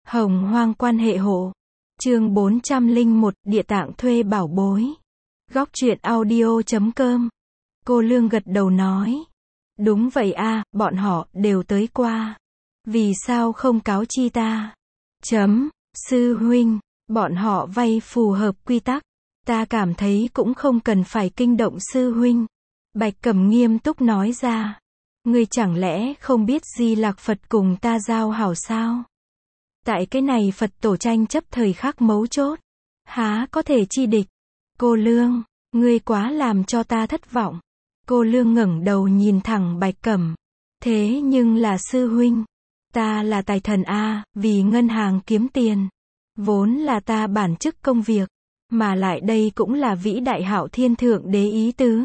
Hồng hoang quan hệ hộ. Chương 401, Địa tạng thuê bảo bối. Góc truyện audio.com. Cô Lương gật đầu nói. Đúng vậy a, bọn họ đều tới qua. Vì sao không cáo chi ta? Sư huynh, bọn họ vay phù hợp quy tắc. Ta cảm thấy cũng không cần phải kinh động sư huynh. Bạch Cẩm nghiêm túc nói ra. Ngươi chẳng lẽ không biết Di Lặc Phật cùng ta giao hảo sao? Tại cái này Phật tổ tranh chấp thời khắc mấu chốt, há có thể chi địch? Cô Lương, ngươi quá làm cho ta thất vọng. Cô Lương ngẩng đầu nhìn thẳng Bạch Cẩm. Thế nhưng là sư huynh, ta là tài thần a, vì ngân hàng kiếm tiền, vốn là ta bản chức công việc, mà lại đây cũng là vĩ đại Hạo Thiên Thượng Đế ý tứ.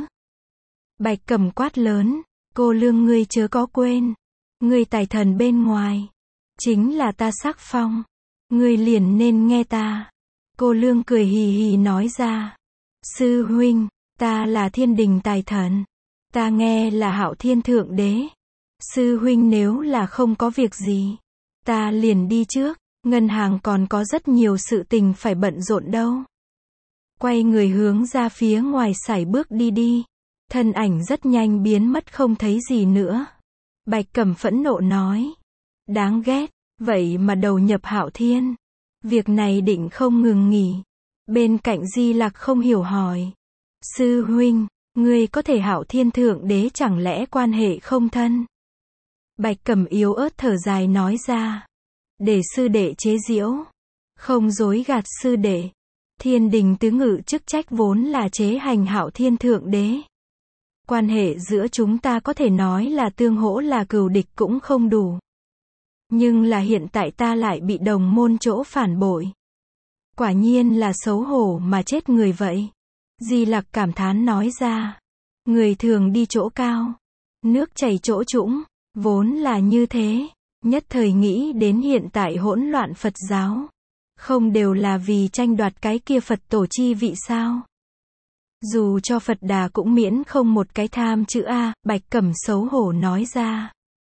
Bạch Cẩm quát lớn, cô Lương ngươi chớ có quên, ngươi tài thần bên ngoài chính là ta Sắc Phong, ngươi liền nên nghe ta. Cô Lương cười hì hì nói ra, sư huynh, ta là thiên đình tài thần, ta nghe là Hạo Thiên Thượng Đế. Sư huynh nếu là không có việc gì, ta liền đi trước, ngân hàng còn có rất nhiều sự tình phải bận rộn đâu. Quay người hướng ra phía ngoài sải bước đi, thân ảnh rất nhanh biến mất không thấy gì nữa. Bạch Cẩm phẫn nộ nói, đáng ghét, vậy mà đầu nhập Hạo Thiên, việc này định không ngừng nghỉ. Bên cạnh Di Lặc không hiểu hỏi, sư huynh, ngươi có thể Hạo Thiên Thượng Đế chẳng lẽ quan hệ không thân? Bạch Cẩm yếu ớt thở dài nói ra, để sư đệ chế giễu, không dối gạt sư đệ. Thiên đình tứ ngự chức trách vốn là chế hành Hạo Thiên Thượng Đế. Quan hệ giữa chúng ta có thể nói là tương hỗ là cừu địch cũng không đủ. Nhưng là hiện tại ta lại bị đồng môn chỗ phản bội. Quả nhiên là xấu hổ mà chết người vậy. Di Lặc cảm thán nói ra. Người thường đi chỗ cao, nước chảy chỗ trũng, vốn là như thế. Nhất thời nghĩ đến hiện tại hỗn loạn Phật giáo. Không đều là vì tranh đoạt cái kia Phật tổ chi vị sao? Dù cho Phật Đà cũng miễn không một cái tham chữ A, Bạch Cẩm xấu hổ nói ra.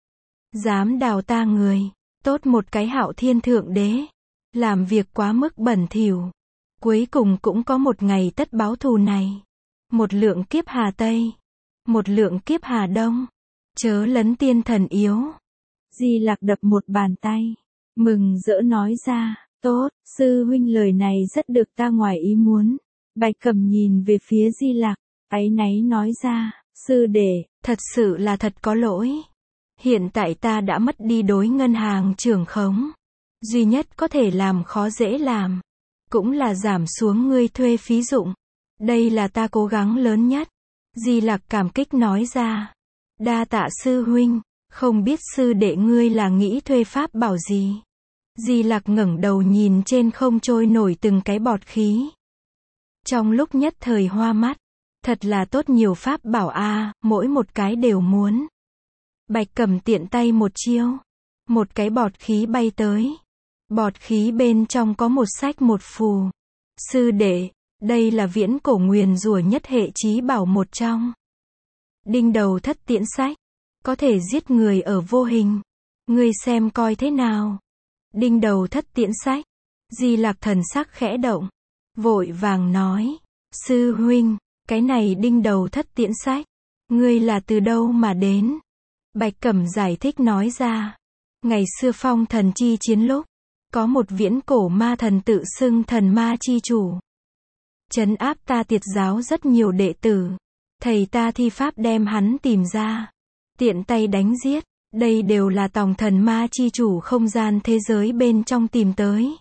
Dám đào ta người, tốt một cái Hạo Thiên Thượng Đế. Làm việc quá mức bẩn thỉu. Cuối cùng cũng có một ngày tất báo thù này. Một lượng kiếp Hà Tây, một lượng kiếp Hà Đông. Chớ lấn tiên thần yếu. Di Lặc đập một bàn tay, mừng rỡ nói ra, tốt, sư huynh lời này rất được ta ngoài ý muốn. Bạch Cẩm nhìn về phía Di Lặc, áy náy nói ra, sư đệ, thật sự là thật có lỗi. Hiện tại ta đã mất đi đối ngân hàng trưởng khống. Duy nhất có thể làm khó dễ làm, cũng là giảm xuống ngươi thuê phí dụng. Đây là ta cố gắng lớn nhất. Di Lặc cảm kích nói ra. Đa tạ sư huynh, không biết sư đệ ngươi là nghĩ thuê pháp bảo gì. Di Lặc ngẩng đầu nhìn trên không trôi nổi từng cái bọt khí. Trong lúc nhất thời hoa mắt, thật là tốt nhiều pháp bảo a, mỗi một cái đều muốn. Bạch Cẩm tiện tay một chiêu, một cái bọt khí bay tới. Bọt khí bên trong có một sách một phù. Sư đệ, đây là viễn cổ nguyền rủa nhất hệ chí bảo một trong. Đinh đầu thất tiễn sách, có thể giết người ở vô hình. Ngươi xem coi thế nào. Đinh đầu thất tiễn sách. Di Lặc thần sắc khẽ động, vội vàng nói, sư huynh, cái này đinh đầu thất tiễn sách, ngươi là từ đâu mà đến? Bạch Cẩm giải thích nói ra, ngày xưa phong thần chi chiến lúc, có một viễn cổ ma thần tự xưng thần ma chi chủ. Trấn áp ta Tiệt giáo rất nhiều đệ tử. Thầy ta thi pháp đem hắn tìm ra. Tiện tay đánh giết. Đây đều là tòng thần ma chi chủ không gian thế giới bên trong tìm tới.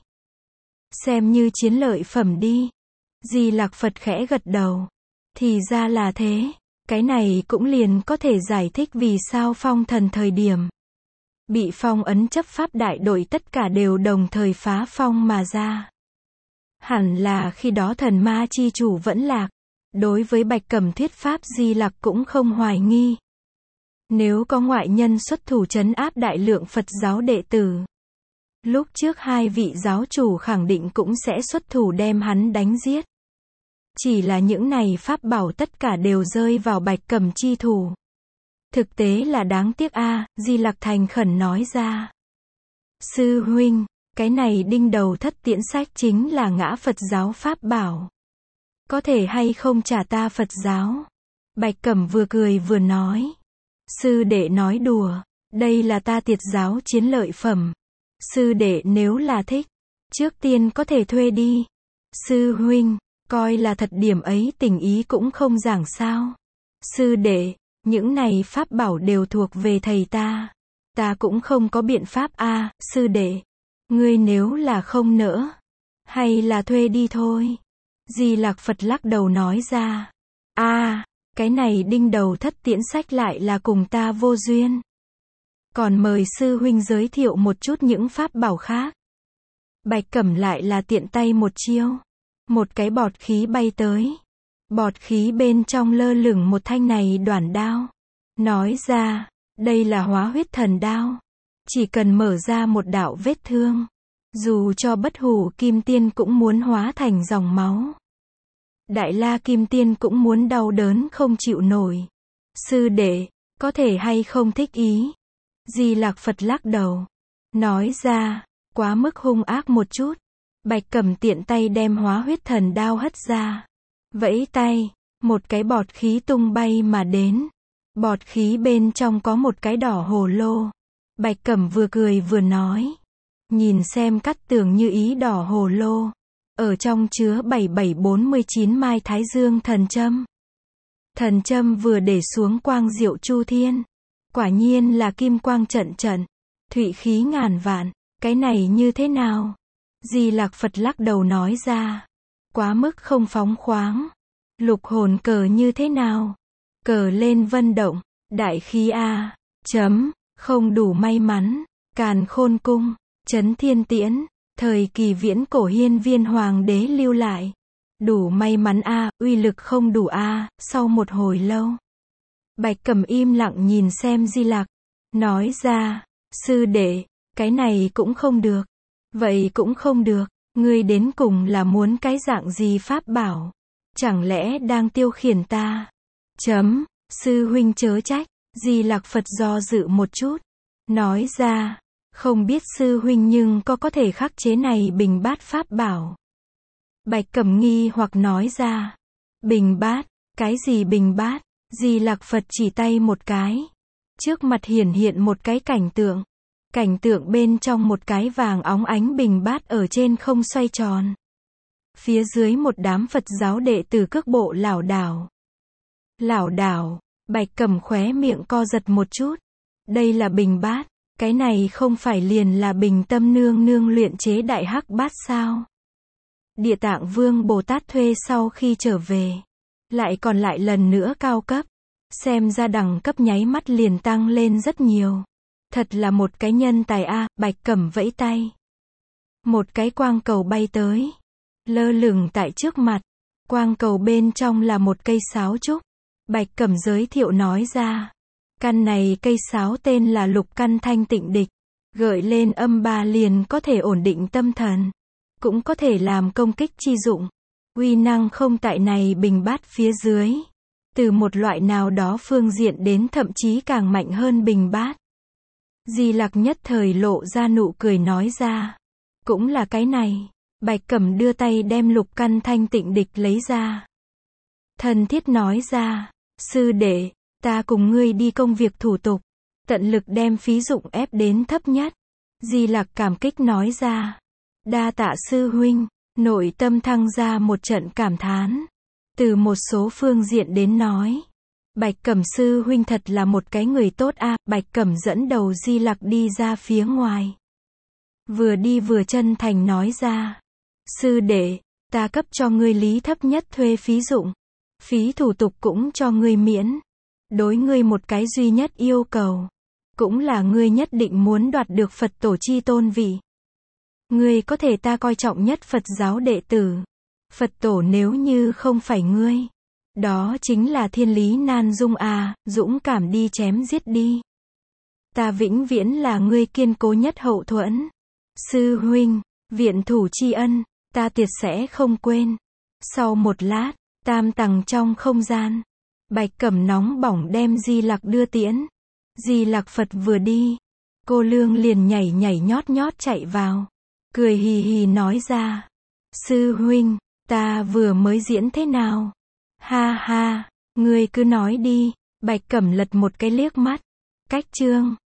Xem như chiến lợi phẩm đi. Di Lặc Phật khẽ gật đầu. Thì ra là thế. Cái này cũng liền có thể giải thích vì sao phong thần thời điểm bị phong ấn chấp pháp đại đội tất cả đều đồng thời phá phong mà ra. Hẳn là khi đó thần ma chi chủ vẫn lạc. Đối với Bạch Cẩm thuyết pháp Di Lặc cũng không hoài nghi. Nếu có ngoại nhân xuất thủ trấn áp đại lượng Phật giáo đệ tử, lúc trước hai vị giáo chủ khẳng định cũng sẽ xuất thủ đem hắn đánh giết. Chỉ là những này pháp bảo tất cả đều rơi vào Bạch Cẩm chi thủ. Thực tế là đáng tiếc a, Di Lặc thành khẩn nói ra. Sư huynh, Cái này đinh đầu thất tiễn sách chính là ngã Phật giáo pháp bảo. Có thể hay không trả ta Phật giáo? Bạch Cẩm vừa cười vừa nói. Sư đệ nói đùa, đây là ta Tiệt giáo chiến lợi phẩm. Sư đệ nếu là thích, trước tiên có thể thuê đi. Sư huynh, coi là thật điểm ấy tình ý cũng không giảng sao. Sư đệ, những này pháp bảo đều thuộc về thầy ta. Ta cũng không có biện pháp a, sư đệ. Ngươi nếu là không nỡ, hay là thuê đi thôi. Di Lạc Phật lắc đầu nói ra. Cái này đinh đầu thất tiễn sách lại là cùng ta vô duyên. Còn mời sư huynh giới thiệu một chút những pháp bảo khác. Bạch Cẩm lại là tiện tay một chiêu. Một cái bọt khí bay tới. Bọt khí bên trong lơ lửng một thanh này đoản đao. Nói ra, đây là Hóa Huyết Thần Đao. Chỉ cần mở ra một đạo vết thương, dù cho Bất Hủ Kim Tiên cũng muốn hóa thành dòng máu. Đại La Kim Tiên cũng muốn đau đớn không chịu nổi. Sư đệ, có thể hay không thích ý? Di Lạc Phật lắc đầu. Nói ra, quá mức hung ác một chút. Bạch Cẩm tiện tay đem Hóa Huyết Thần Đao hất ra. Vẫy tay, một cái bọt khí tung bay mà đến. Bọt khí bên trong có một cái đỏ hồ lô. Bạch Cẩm vừa cười vừa nói. Nhìn xem cắt tường như ý đỏ hồ lô. Ở trong chứa 7749 mai Thái Dương thần châm. Thần châm vừa để xuống quang diệu chu thiên. Quả nhiên là kim quang trận trận. Thụy khí ngàn vạn. Cái này như thế nào? Di Lạc Phật lắc đầu nói ra. Quá mức không phóng khoáng. Lục hồn cờ như thế nào? Cờ lên vân động. Đại khí A. Không đủ may mắn. Càn khôn cung. Chấn thiên tiễn. Thời kỳ viễn cổ hiên viên hoàng đế lưu lại. Đủ may mắn a, uy lực không đủ a. Sau một hồi lâu, Bạch Cẩm im lặng nhìn xem Di Lạc. Nói ra, sư đệ, cái này cũng không được. Vậy cũng không được. Ngươi đến cùng là muốn cái dạng gì pháp bảo? Chẳng lẽ đang tiêu khiển ta? Sư huynh chớ trách. Di Lạc Phật do dự một chút. Nói ra, không biết sư huynh nhưng có thể khắc chế này bình bát pháp bảo. Bạch Cẩm nghi hoặc nói ra. Bình bát? Cái gì bình bát? Di Lạc Phật chỉ tay một cái. Trước mặt hiển hiện một cái cảnh tượng. Cảnh tượng bên trong một cái vàng óng ánh bình bát ở trên không xoay tròn. Phía dưới một đám Phật giáo đệ tử cước bộ lảo đảo. Lảo đảo, Bạch Cẩm khóe miệng co giật một chút. Đây là bình bát. Cái này không phải liền là Bình Tâm nương nương luyện chế đại hắc bát sao? Địa Tạng Vương Bồ Tát thuê sau khi trở về. Lại còn lại lần nữa cao cấp. Xem ra đẳng cấp nháy mắt liền tăng lên rất nhiều. Thật là một cái nhân tài a. Bạch Cẩm vẫy tay. Một cái quang cầu bay tới. Lơ lửng tại trước mặt. Quang cầu bên trong là một cây sáo trúc. Bạch Cẩm giới thiệu nói ra. Căn này cây sáo tên là Lục Căn Thanh Tịnh Địch. Gợi lên âm ba liền có thể ổn định tâm thần. Cũng có thể làm công kích chi dụng. Uy năng không tại này bình bát phía dưới. Từ một loại nào đó phương diện đến thậm chí càng mạnh hơn bình bát. Di Lặc nhất thời lộ ra nụ cười nói ra. Cũng là cái này. Bạch Cẩm đưa tay đem Lục Căn Thanh Tịnh Địch lấy ra. Thân thiết nói ra. Sư đệ, ta cùng ngươi đi công việc thủ tục. Tận lực đem phí dụng ép đến thấp nhất. Di Lặc cảm kích nói ra. Đa tạ sư huynh. Nội tâm thăng ra một trận cảm thán. Từ một số phương diện đến nói. Bạch Cẩm sư huynh thật là một cái người tốt a. Bạch Cẩm dẫn đầu Di Lặc đi ra phía ngoài. Vừa đi vừa chân thành nói ra. Sư đệ, ta cấp cho ngươi lý thấp nhất thuê phí dụng. Phí thủ tục cũng cho ngươi miễn. Đối ngươi một cái duy nhất yêu cầu. Cũng là ngươi nhất định muốn đoạt được Phật tổ chi tôn vị. Ngươi có thể ta coi trọng nhất Phật giáo đệ tử. Phật tổ nếu như không phải ngươi. Đó chính là thiên lý nan dung a, dũng cảm đi chém giết đi. Ta vĩnh viễn là ngươi kiên cố nhất hậu thuẫn. Sư huynh, viện thủ tri ân, ta tuyệt sẽ không quên. Sau một lát, tam tầng trong không gian. Bạch Cẩm nóng bỏng đem Di Lặc đưa tiễn. Di Lặc Phật vừa đi. Cô Lương liền nhảy nhót chạy vào. cười hì hì nói ra. Sư huynh, ta vừa mới diễn thế nào? Ha ha, ngươi cứ nói đi. Bạch Cẩm Lật một cái liếc mắt. Cách chương